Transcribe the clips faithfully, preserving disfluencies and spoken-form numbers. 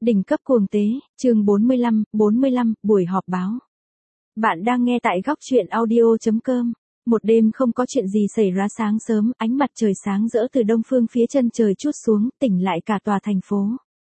Đỉnh cấp cuồng tế, chương bốn mươi lăm, bốn mươi lăm, buổi họp báo. Bạn đang nghe tại góc truyện audio chấm com. Một đêm không có chuyện gì xảy ra, sáng sớm, ánh mặt trời sáng rỡ từ đông phương phía chân trời trút xuống, tỉnh lại cả tòa thành phố.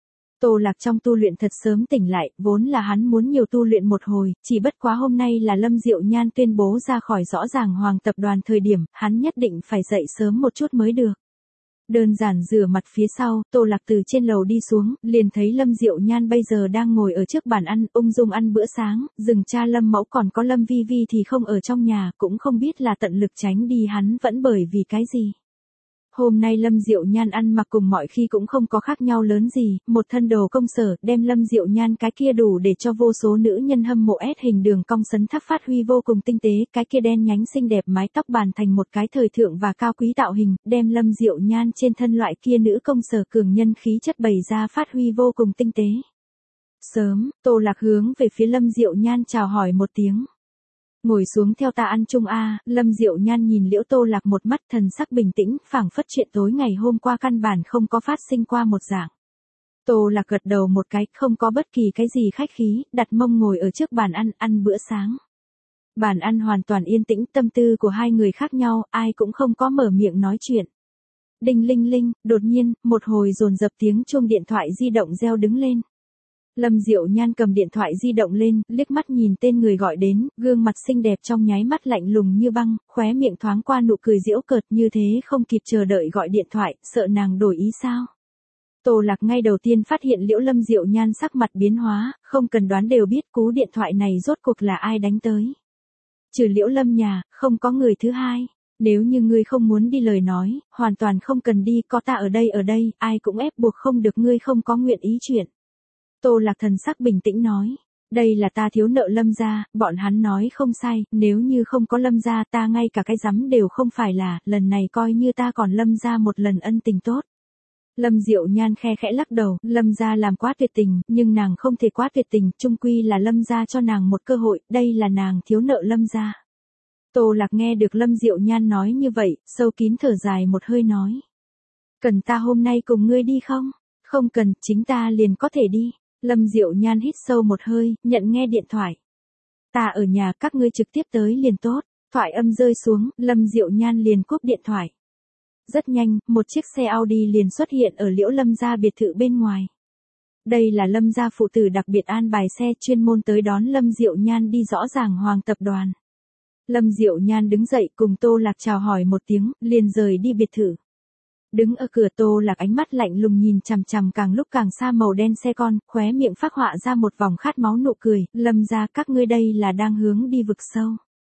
Tô Lạc trong tu luyện thật sớm tỉnh lại, vốn là hắn muốn nhiều tu luyện một hồi, chỉ bất quá hôm nay là Lâm Diệu Nhan tuyên bố ra khỏi rõ ràng Hoàng tập đoàn thời điểm, hắn nhất định phải dậy sớm một chút mới được. Đơn giản rửa mặt phía sau, Tô Lạc từ trên lầu đi xuống, liền thấy Lâm Diệu Nhan bây giờ đang ngồi ở trước bàn ăn, ung dung ăn bữa sáng, dừng cha Lâm Mẫu còn có Lâm Vi Vi thì không ở trong nhà, cũng không biết là tận lực tránh đi hắn vẫn bởi vì cái gì. Hôm nay Lâm Diệu Nhan ăn mặc cùng mọi khi cũng không có khác nhau lớn gì, một thân đồ công sở, đem Lâm Diệu Nhan cái kia đủ để cho vô số nữ nhân hâm mộ ép hình đường cong sấn tháp phát huy vô cùng tinh tế, cái kia đen nhánh xinh đẹp mái tóc bàn thành một cái thời thượng và cao quý tạo hình, đem Lâm Diệu Nhan trên thân loại kia nữ công sở cường nhân khí chất bày ra phát huy vô cùng tinh tế. Sớm, Tô Lạc hướng về phía Lâm Diệu Nhan chào hỏi một tiếng. Ngồi xuống theo ta ăn chung a. Lâm Diệu Nhan nhìn Liễu Tô Lạc một mắt, thần sắc bình tĩnh, phảng phất chuyện tối ngày hôm qua căn bản không có phát sinh qua một dạng. Tô Lạc gật đầu một cái, không có bất kỳ cái gì khách khí, đặt mông ngồi ở trước bàn ăn, ăn bữa sáng. Bàn ăn hoàn toàn yên tĩnh, tâm tư của hai người khác nhau, ai cũng không có mở miệng nói chuyện. Đinh linh linh, đột nhiên, một hồi dồn dập tiếng chuông điện thoại di động reo đứng lên. Lâm Diệu Nhan cầm điện thoại di động lên, liếc mắt nhìn tên người gọi đến, gương mặt xinh đẹp trong nháy mắt lạnh lùng như băng, khóe miệng thoáng qua nụ cười giễu cợt, như thế không kịp chờ đợi gọi điện thoại, sợ nàng đổi ý sao. Tô Lạc ngay đầu tiên phát hiện Liễu Lâm Diệu Nhan sắc mặt biến hóa, không cần đoán đều biết cú điện thoại này rốt cuộc là ai đánh tới. Trừ Liễu Lâm nhà, không có người thứ hai. Nếu như ngươi không muốn đi lời nói, hoàn toàn không cần đi, có ta ở đây ở đây, ai cũng ép buộc không được ngươi không có nguyện ý chuyện. Tô Lạc thần sắc bình tĩnh nói, đây là ta thiếu nợ Lâm gia, bọn hắn nói không sai, nếu như không có Lâm gia ta ngay cả cái rắm đều không phải là, lần này coi như ta còn Lâm gia một lần ân tình tốt. Lâm Diệu Nhan khe khẽ lắc đầu, Lâm gia làm quá tuyệt tình, nhưng nàng không thể quá tuyệt tình, chung quy là Lâm gia cho nàng một cơ hội, đây là nàng thiếu nợ Lâm gia. Tô Lạc nghe được Lâm Diệu Nhan nói như vậy, sâu kín thở dài một hơi nói. Cần ta hôm nay cùng ngươi đi không? Không cần, chính ta liền có thể đi. Lâm Diệu Nhan hít sâu một hơi, nhận nghe điện thoại. Ta ở nhà, các ngươi trực tiếp tới liền tốt. Thoại âm rơi xuống, Lâm Diệu Nhan liền cúp điện thoại. Rất nhanh, một chiếc xe Audi liền xuất hiện ở Liễu Lâm gia biệt thự bên ngoài. Đây là Lâm gia phụ tử đặc biệt an bài xe chuyên môn tới đón Lâm Diệu Nhan đi rõ ràng Hoàng tập đoàn. Lâm Diệu Nhan đứng dậy cùng Tô Lạc chào hỏi một tiếng, liền rời đi biệt thự. Đứng ở cửa Tô Lạc ánh mắt lạnh lùng nhìn chằm chằm càng lúc càng xa màu đen xe con, khóe miệng phác họa ra một vòng khát máu nụ cười, Lâm gia các ngươi đây là đang hướng đi vực sâu.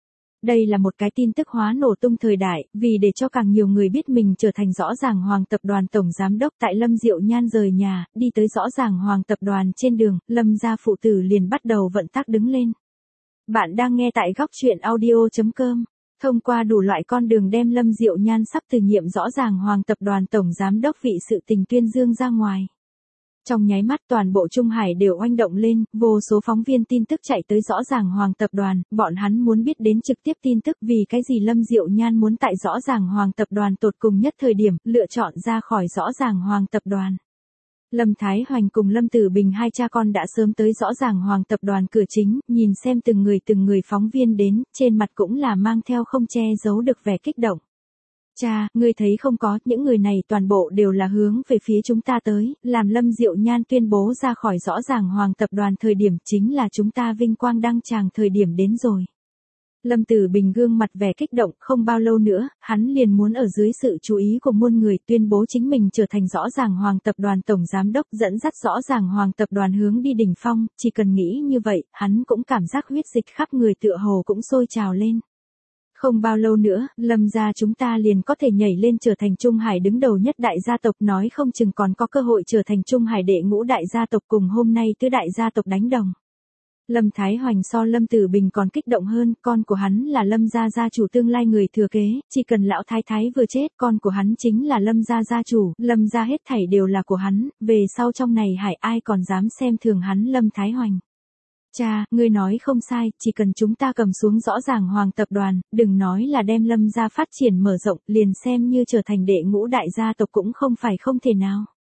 Đây là một cái tin tức hóa nổ tung thời đại, vì để cho càng nhiều người biết mình trở thành rõ ràng Hoàng tập đoàn tổng giám đốc tại Lâm Diệu Nhan rời nhà, đi tới rõ ràng Hoàng tập đoàn trên đường, Lâm gia phụ tử liền bắt đầu vận tắc đứng lên. Bạn đang nghe tại góc truyện audio chấm com. Thông qua đủ loại con đường đem Lâm Diệu Nhan sắp từ nhiệm rõ ràng Hoàng tập đoàn tổng giám đốc vị sự tình tuyên dương ra ngoài. Trong nháy mắt toàn bộ Trung Hải đều oanh động lên, vô số phóng viên tin tức chạy tới rõ ràng Hoàng tập đoàn, bọn hắn muốn biết đến trực tiếp tin tức vì cái gì Lâm Diệu Nhan muốn tại rõ ràng Hoàng tập đoàn tột cùng nhất thời điểm, lựa chọn ra khỏi rõ ràng Hoàng tập đoàn. Lâm Thái Hoành cùng Lâm Tử Bình hai cha con đã sớm tới rõ ràng Hoàng tập đoàn cửa chính, nhìn xem từng người từng người phóng viên đến, trên mặt cũng là mang theo không che giấu được vẻ kích động. Cha, ngươi thấy không có, những người này toàn bộ đều là hướng về phía chúng ta tới, làm Lâm Diệu Nhan tuyên bố ra khỏi rõ ràng Hoàng tập đoàn thời điểm chính là chúng ta vinh quang đăng tràng thời điểm đến rồi. Lâm Tử Bình gương mặt vẻ kích động, không bao lâu nữa, hắn liền muốn ở dưới sự chú ý của muôn người tuyên bố chính mình trở thành rõ ràng Hoàng tập đoàn tổng giám đốc, dẫn dắt rõ ràng Hoàng tập đoàn hướng đi đỉnh phong, chỉ cần nghĩ như vậy, hắn cũng cảm giác huyết dịch khắp người tựa hồ cũng sôi trào lên. Không bao lâu nữa, Lâm gia chúng ta liền có thể nhảy lên trở thành Trung Hải đứng đầu nhất đại gia tộc, nói không chừng còn có cơ hội trở thành Trung Hải đệ ngũ đại gia tộc cùng hôm nay tứ đại gia tộc đánh đồng. Lâm Thái Hoành so Lâm Tử Bình còn kích động hơn, con của hắn là Lâm gia gia chủ tương lai người thừa kế, chỉ cần lão thái thái vừa chết, con của hắn chính là Lâm gia gia chủ, Lâm gia hết thảy đều là của hắn, về sau trong này hải ai còn dám xem thường hắn Lâm Thái Hoành. Cha, ngươi nói không sai, chỉ cần chúng ta cầm xuống rõ ràng Hoàng tập đoàn, đừng nói là đem Lâm gia phát triển mở rộng, liền xem như trở thành đệ ngũ đại gia tộc cũng không phải không thể nào.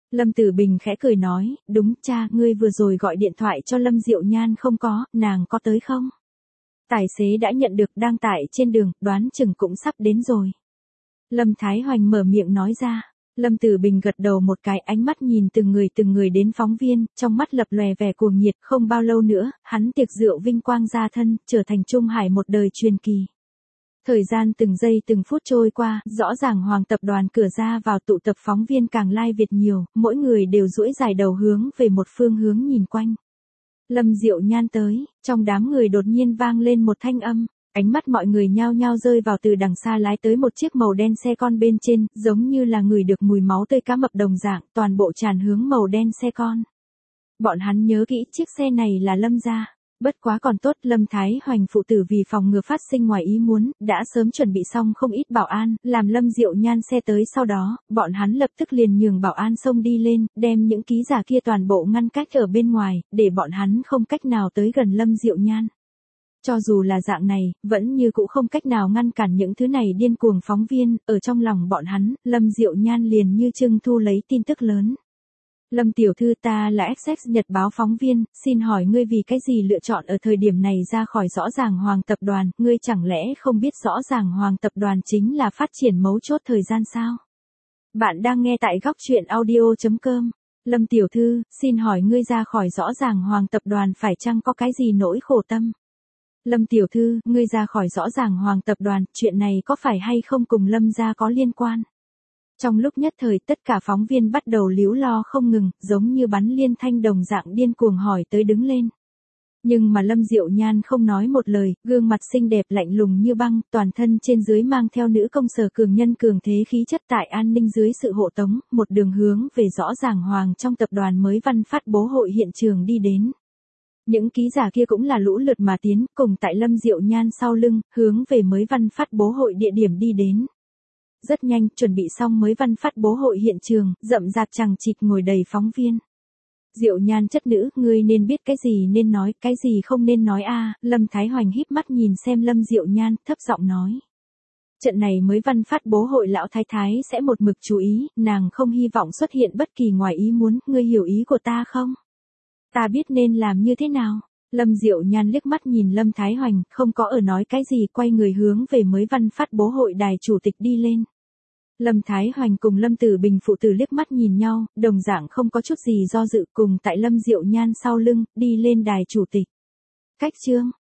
Lâm Tử Bình khẽ cười nói, đúng cha, ngươi vừa rồi gọi điện thoại cho Lâm Diệu Nhan không có, nàng có tới không? Tài xế đã nhận được, đang tại trên đường, đoán chừng cũng sắp đến rồi. Lâm Thái Hoành mở miệng nói ra. Lâm Tử Bình gật đầu một cái, ánh mắt nhìn từng người từng người đến phóng viên, trong mắt lập lòe vẻ cuồng nhiệt. Không bao lâu nữa, hắn tiệc rượu vinh quang gia thân, trở thành Trung Hải một đời truyền kỳ. Thời gian từng giây từng phút trôi qua, rõ ràng Hoàng tập đoàn cửa ra vào tụ tập phóng viên càng lai việt nhiều, mỗi người đều duỗi dài đầu hướng về một phương hướng nhìn quanh. Lâm Diệu Nhan tới, trong đám người đột nhiên vang lên một thanh âm, ánh mắt mọi người nhao nhao rơi vào từ đằng xa lái tới một chiếc màu đen xe con bên trên, giống như là người được mùi máu tươi cá mập đồng dạng, toàn bộ tràn hướng màu đen xe con. Bọn hắn nhớ kỹ chiếc xe này là Lâm gia. Bất quá còn tốt, Lâm Thái Hoành phụ tử vì phòng ngừa phát sinh ngoài ý muốn, đã sớm chuẩn bị xong không ít bảo an, làm Lâm Diệu Nhan xe tới sau đó, bọn hắn lập tức liền nhường bảo an xông đi lên, đem những ký giả kia toàn bộ ngăn cách ở bên ngoài, để bọn hắn không cách nào tới gần Lâm Diệu Nhan. Cho dù là dạng này, vẫn như cũ không cách nào ngăn cản những thứ này điên cuồng phóng viên, ở trong lòng bọn hắn, Lâm Diệu Nhan liền như trưng thu lấy tin tức lớn. Lâm tiểu thư, ta là Essex Nhật báo phóng viên, xin hỏi ngươi vì cái gì lựa chọn ở thời điểm này ra khỏi rõ ràng Hoàng tập đoàn, ngươi chẳng lẽ không biết rõ ràng Hoàng tập đoàn chính là phát triển mấu chốt thời gian sao? Bạn đang nghe tại góc truyện audio chấm com. Lâm tiểu thư, xin hỏi ngươi ra khỏi rõ ràng Hoàng tập đoàn phải chăng có cái gì nỗi khổ tâm? Lâm tiểu thư, ngươi ra khỏi rõ ràng Hoàng tập đoàn, chuyện này có phải hay không cùng Lâm gia có liên quan? Trong lúc nhất thời tất cả phóng viên bắt đầu líu lo không ngừng, giống như bắn liên thanh đồng dạng điên cuồng hỏi tới đứng lên. Nhưng mà Lâm Diệu Nhan không nói một lời, gương mặt xinh đẹp lạnh lùng như băng, toàn thân trên dưới mang theo nữ công sở cường nhân cường thế khí chất tại an ninh dưới sự hộ tống, một đường hướng về rõ ràng Hoàng trong tập đoàn mới văn phát bố hội hiện trường đi đến. Những ký giả kia cũng là lũ lượt mà tiến, cùng tại Lâm Diệu Nhan sau lưng, hướng về mới văn phát bố hội địa điểm đi đến. Rất nhanh, chuẩn bị xong mới văn phát bố hội hiện trường, rậm rạp chằng chịt ngồi đầy phóng viên. Diệu Nhan chất nữ, ngươi nên biết cái gì nên nói, cái gì không nên nói a. Lâm Thái Hoành híp mắt nhìn xem Lâm Diệu Nhan, thấp giọng nói. Trận này mới văn phát bố hội lão thái thái sẽ một mực chú ý, nàng không hy vọng xuất hiện bất kỳ ngoài ý muốn, ngươi hiểu ý của ta không? Ta biết nên làm như thế nào? Lâm Diệu Nhan liếc mắt nhìn Lâm Thái Hoành, không có ở nói cái gì, quay người hướng về mới văn phát bố hội đài chủ tịch đi lên. Lâm Thái Hoành cùng Lâm Tử Bình phụ tử liếc mắt nhìn nhau, đồng dạng không có chút gì do dự, cùng tại Lâm Diệu Nhan sau lưng, đi lên đài chủ tịch. Cách chương